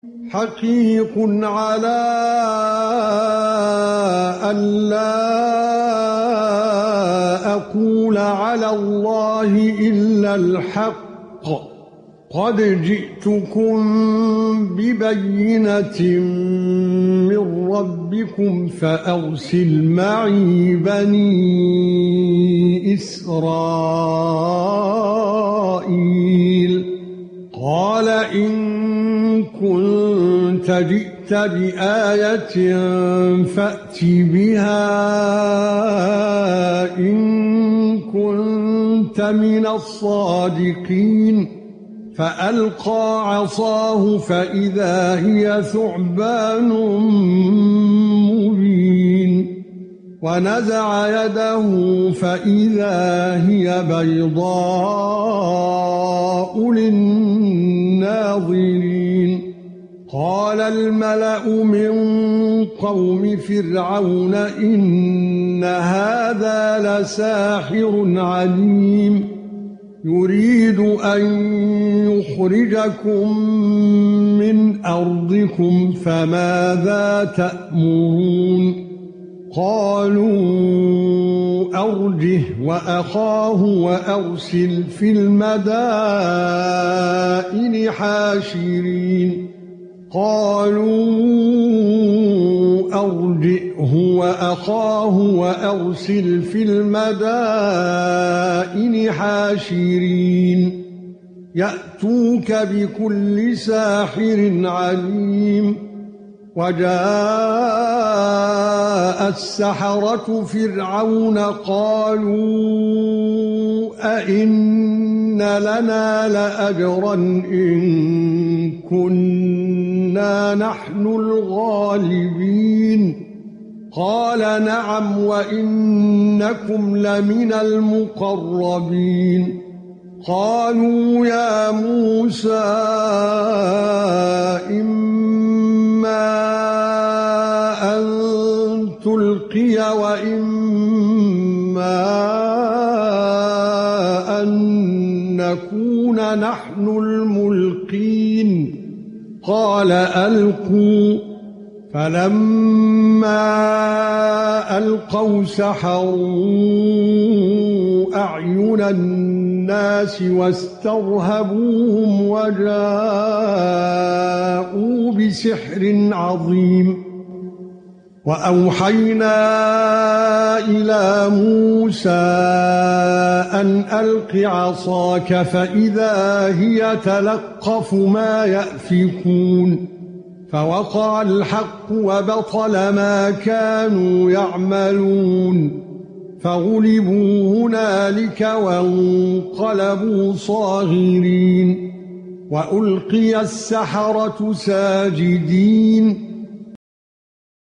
حقيق على أن لا أقول على الله إلا الحق قد جئتكم ببينة من ربكم فأرسل معي بني إسرائيل قال إن كنت جئت بآية فأت بها إن كنت من الصادقين فألقى عصاه فإذا هي ثعبان مبين ونزع يده فإذا هي بيضاء للناظرين قال الملأ من قوم فرعون إن هذا لساحر عليم يريد أن يخرجكم من أرضكم فماذا تأمرون قالوا أرجه وأخاه وأرسل في المدائن حاشرين قالوا أرجئه وأخاه وأرسل في المدائن حاشرين يأتوك بكل ساحر عليم وجاء السحرة فرعون قالوا أئن لنا لأجرا إن كنا نحن الغالبين قال نعم وإنكم لمن المقربين قالوا يا موسى إما أن تلقي وإما أن نكون نحن الملقين قال ألقوا فلما ألقوا سحروا أعين الناس واسترهبوهم وجاءوا بسحر عظيم وأوحينا إلى موسى أن ألق عصاك فإذا هي تلقف ما يأفكون فوقع الحق وبطل ما كانوا يعملون فغلبوا هنالك وانقلبوا صاغرين وألقي السحرة ساجدين